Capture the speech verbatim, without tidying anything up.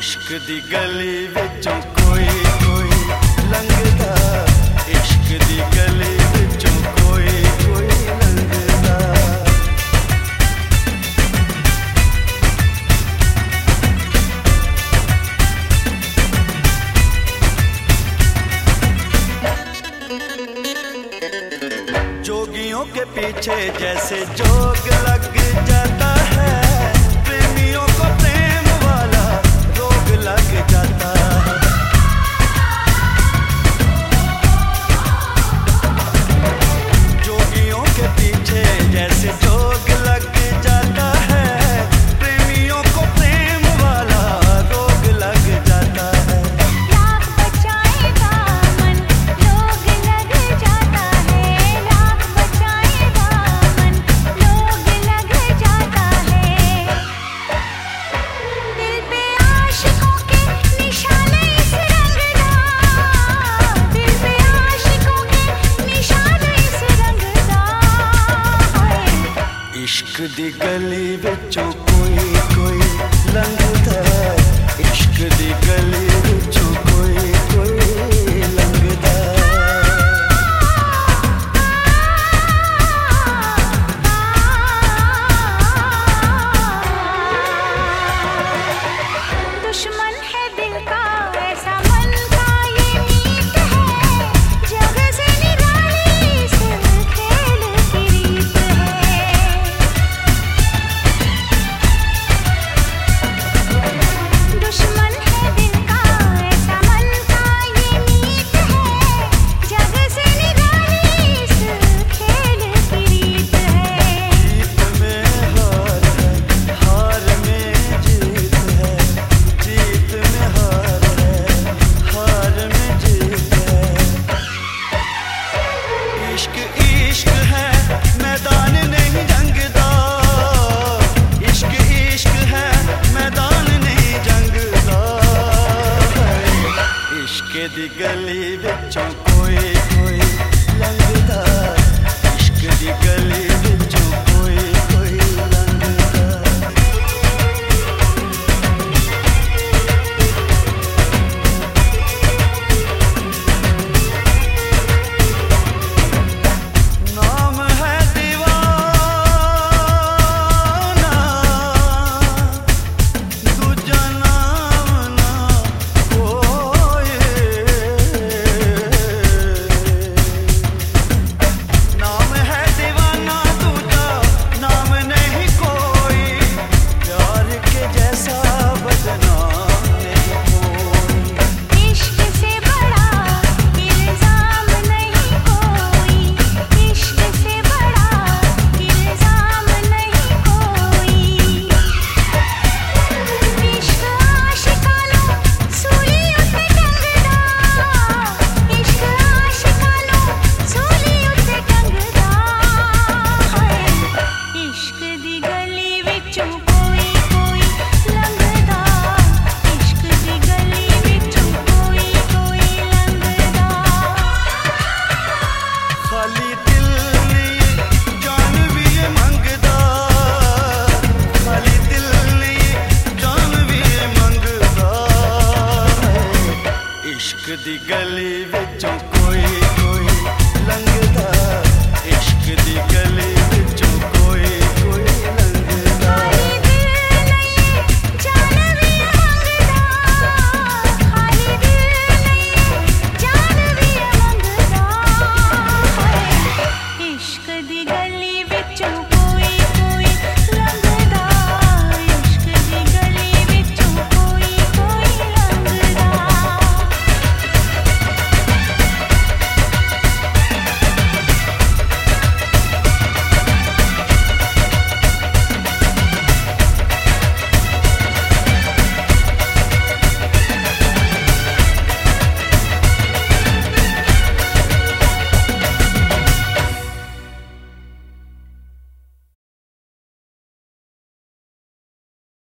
इश्क दी गली विचों कोई कोई लंघदा, इश्क दी गली विचों कोई कोई लंघदा। जोगियों के पीछे जैसे जोग लग जाता है, प्रेमियों को प्रेम वाला रोग लग जाता है। जोगियों के पीछे जैसे जोग लग जाता है, प्रेमियों को प्रेम वाला रोग लग जाता है। लाख बचाएगा मन रोग लग जाता है, लाख बचाएगा मन रोग लग जाता है। दिल पे आशिकों के निशाने इस रंगदा, दिल पे आशिकों के निशाने इस रंगदा। इश्क दी गली विचों कोई कोई लंघदा, इश्क दी गली विचों कोई कोई लंघदा। दुश्मन है दिल का ऐसा मन का ये मीत है, जग से निराली इस खेल की रीत है। दुश्मन है दिल का ऐसा मन का ये मीत है, जग से निराली इस खेल की रीत है। जीत में हार है, हार में जीत है, जीत में हार है, हार में जीत है। इश्क इश्क है मैदान नहीं जंगदा, इश्क इश्क है मैदान नहीं जंगदा। इश्क दी गली विचों कोई कोई लंघदा, इश्क दी गली विचों कोई कोई लंघदा। नाम है दीवाना, दूजा नाम ना कोई। नाम है दीवाना, दूजा नाम नहीं कोई, प्यार के जैसा बदनाम नहीं कोई। इश्क से बड़ा इल्जाम नहीं कोई, इश्क से बड़ा इल्जाम नहीं कोई। इश्क आशिकानो सूली उते टंगदा, इश्क आशिकानो सूली उते टंगदा है। इश्क दी गली विचों कोई कोई लंघदा, इश्क दी गली विचों कोई कोई लंघदा। खाली दिल नहीं जान भी ये मंगदा, खाली दिल नहीं जान भी ये मंगदा। इश्क दी गली विचों